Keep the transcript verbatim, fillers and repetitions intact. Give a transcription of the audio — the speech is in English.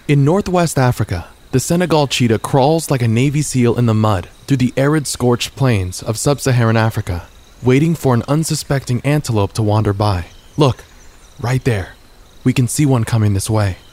In northwest Africa, the Senegal cheetah crawls like a Navy SEAL in the mud through the arid, scorched plains of sub-Saharan Africa, waiting for an unsuspecting antelope to wander by. Look, right there. We can see one coming this way.